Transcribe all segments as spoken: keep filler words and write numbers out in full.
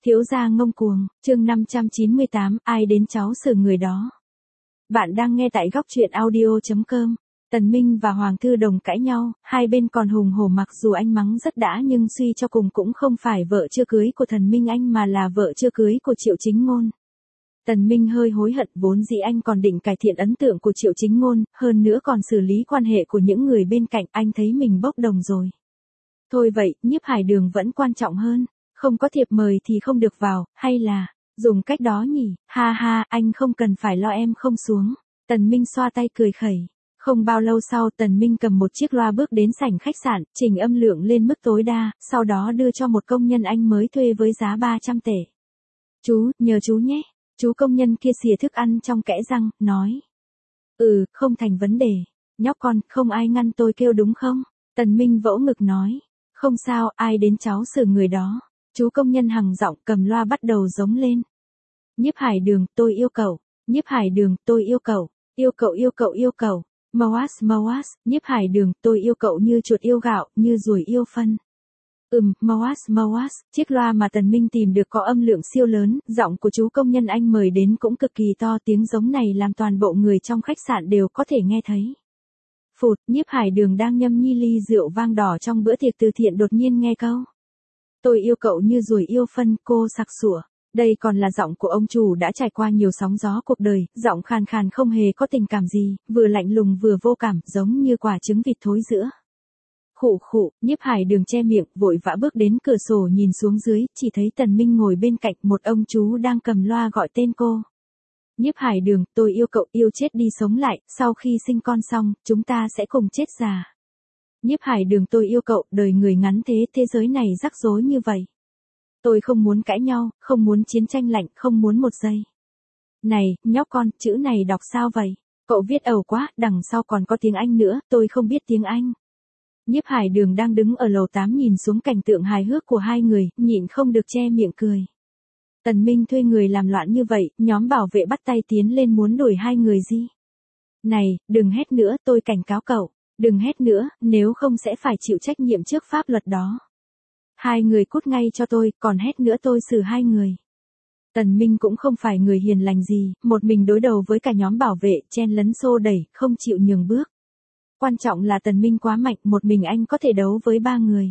Thiếu gia ngông cuồng, chương năm trăm chín mươi tám, ai đến cháu xử người đó. Bạn đang nghe tại góc truyện audio chấm com. Tần Minh và Hoàng Thư Đồng cãi nhau, hai bên còn hùng hổ, mặc dù anh mắng rất đã nhưng suy cho cùng cũng không phải vợ chưa cưới của Thần Minh Anh mà là vợ chưa cưới của Triệu Chính Ngôn. Tần Minh hơi hối hận, vốn dĩ anh còn định cải thiện ấn tượng của Triệu Chính Ngôn, hơn nữa còn xử lý quan hệ của những người bên cạnh, anh thấy mình bốc đồng rồi. Thôi vậy, Nhiếp Hải Đường vẫn quan trọng hơn. Không có thiệp mời thì không được vào, hay là, dùng cách đó nhỉ, ha ha, anh không cần phải lo em không xuống. Tần Minh xoa tay cười khẩy. Không bao lâu sau, Tần Minh cầm một chiếc loa bước đến sảnh khách sạn, chỉnh âm lượng lên mức tối đa, sau đó đưa cho một công nhân anh mới thuê với giá ba trăm tệ. Chú, nhờ chú nhé. Chú công nhân kia xìa thức ăn trong kẽ răng, nói. Ừ, không thành vấn đề. Nhóc con, không ai ngăn tôi kêu đúng không? Tần Minh vỗ ngực nói. Không sao, ai đến cháu xử người đó. Chú công nhân hằng giọng cầm loa bắt đầu giống lên. Nhiếp Hải Đường, tôi yêu cậu. Nhiếp Hải Đường, tôi yêu cậu. Yêu cậu yêu cậu yêu cậu. Moas Moas, Nhiếp Hải Đường, tôi yêu cậu như chuột yêu gạo, như ruồi yêu phân. Ừm, Moas Moas, chiếc loa mà Tần Minh tìm được có âm lượng siêu lớn, giọng của chú công nhân anh mời đến cũng cực kỳ to, tiếng giống này làm toàn bộ người trong khách sạn đều có thể nghe thấy. Phụt, Nhiếp Hải Đường đang nhâm nhi ly rượu vang đỏ trong bữa tiệc từ thiện đột nhiên nghe câu. Tôi yêu cậu như ruồi yêu phân, cô sặc sủa. Đây còn là giọng của ông chủ đã trải qua nhiều sóng gió cuộc đời, giọng khàn khàn không hề có tình cảm gì, vừa lạnh lùng vừa vô cảm, giống như quả trứng vịt thối giữa. Khụ khụ, Nhiếp Hải Đường che miệng, vội vã bước đến cửa sổ nhìn xuống dưới, chỉ thấy Tần Minh ngồi bên cạnh, một ông chú đang cầm loa gọi tên cô. Nhiếp Hải Đường, tôi yêu cậu, yêu chết đi sống lại, sau khi sinh con xong, chúng ta sẽ cùng chết già. Nhiếp Hải Đường, tôi yêu cậu, đời người ngắn thế, thế giới này rắc rối như vậy. Tôi không muốn cãi nhau, không muốn chiến tranh lạnh, không muốn một giây. Này, nhóc con, chữ này đọc sao vậy? Cậu viết ẩu quá, đằng sau còn có tiếng Anh nữa, tôi không biết tiếng Anh. Nhiếp Hải Đường đang đứng ở lầu tám nhìn xuống cảnh tượng hài hước của hai người, nhịn không được che miệng cười. Tần Minh thuê người làm loạn như vậy, nhóm bảo vệ bắt tay tiến lên muốn đuổi hai người gì. Này, đừng hét nữa, tôi cảnh cáo cậu. Đừng hét nữa, nếu không sẽ phải chịu trách nhiệm trước pháp luật đó. Hai người cút ngay cho tôi, còn hét nữa tôi xử hai người. Tần Minh cũng không phải người hiền lành gì, một mình đối đầu với cả nhóm bảo vệ, chen lấn xô đẩy, không chịu nhường bước. Quan trọng là Tần Minh quá mạnh, một mình anh có thể đấu với ba người.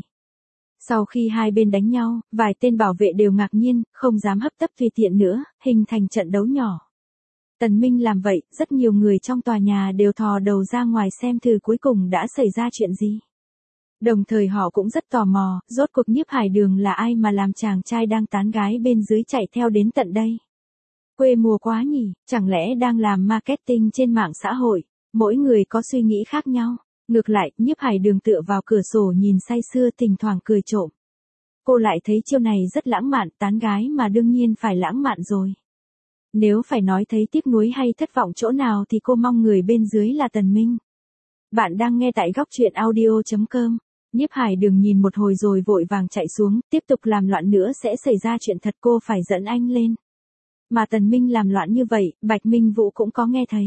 Sau khi hai bên đánh nhau, vài tên bảo vệ đều ngạc nhiên, không dám hấp tấp tùy tiện nữa, hình thành trận đấu nhỏ. Tần Minh làm vậy, rất nhiều người trong tòa nhà đều thò đầu ra ngoài xem thử cuối cùng đã xảy ra chuyện gì. Đồng thời họ cũng rất tò mò, rốt cuộc Nhiếp Hải Đường là ai mà làm chàng trai đang tán gái bên dưới chạy theo đến tận đây. Quê mùa quá nhỉ, chẳng lẽ đang làm marketing trên mạng xã hội, mỗi người có suy nghĩ khác nhau. Ngược lại, Nhiếp Hải Đường tựa vào cửa sổ nhìn say sưa thỉnh thoảng cười trộm. Cô lại thấy chiêu này rất lãng mạn, tán gái mà đương nhiên phải lãng mạn rồi. Nếu phải nói thấy tiếc nuối hay thất vọng chỗ nào thì cô mong người bên dưới là Tần Minh. Bạn đang nghe tại góc truyện audio chấm com. Nhiếp Hải Đường nhìn một hồi rồi vội vàng chạy xuống, tiếp tục làm loạn nữa sẽ xảy ra chuyện thật, cô phải dẫn anh lên. Mà Tần Minh làm loạn như vậy, Bạch Minh Vũ cũng có nghe thấy.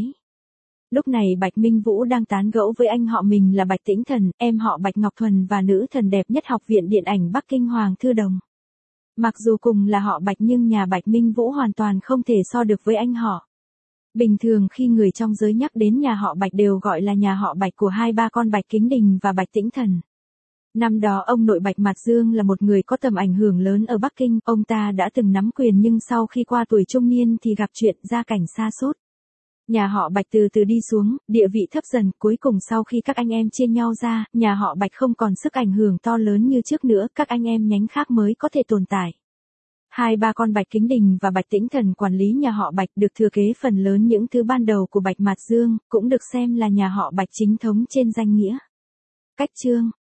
Lúc này Bạch Minh Vũ đang tán gẫu với anh họ mình là Bạch Tĩnh Thần, em họ Bạch Ngọc Thuần và nữ thần đẹp nhất học viện điện ảnh Bắc Kinh Hoàng Thư Đồng. Mặc dù cùng là họ Bạch nhưng nhà Bạch Minh Vũ hoàn toàn không thể so được với anh họ. Bình thường khi người trong giới nhắc đến nhà họ Bạch đều gọi là nhà họ Bạch của hai ba con Bạch Kính Đình và Bạch Tĩnh Thần. Năm đó ông nội Bạch Mạt Dương là một người có tầm ảnh hưởng lớn ở Bắc Kinh, ông ta đã từng nắm quyền nhưng sau khi qua tuổi trung niên thì gặp chuyện gia cảnh sa sút. Nhà họ Bạch từ từ đi xuống, địa vị thấp dần, cuối cùng sau khi các anh em chia nhau ra, nhà họ Bạch không còn sức ảnh hưởng to lớn như trước nữa, các anh em nhánh khác mới có thể tồn tại. Hai ba con Bạch Kính Đình và Bạch Tĩnh Thần quản lý nhà họ Bạch, được thừa kế phần lớn những thứ ban đầu của Bạch Mạt Dương, cũng được xem là nhà họ Bạch chính thống trên danh nghĩa. Cách chương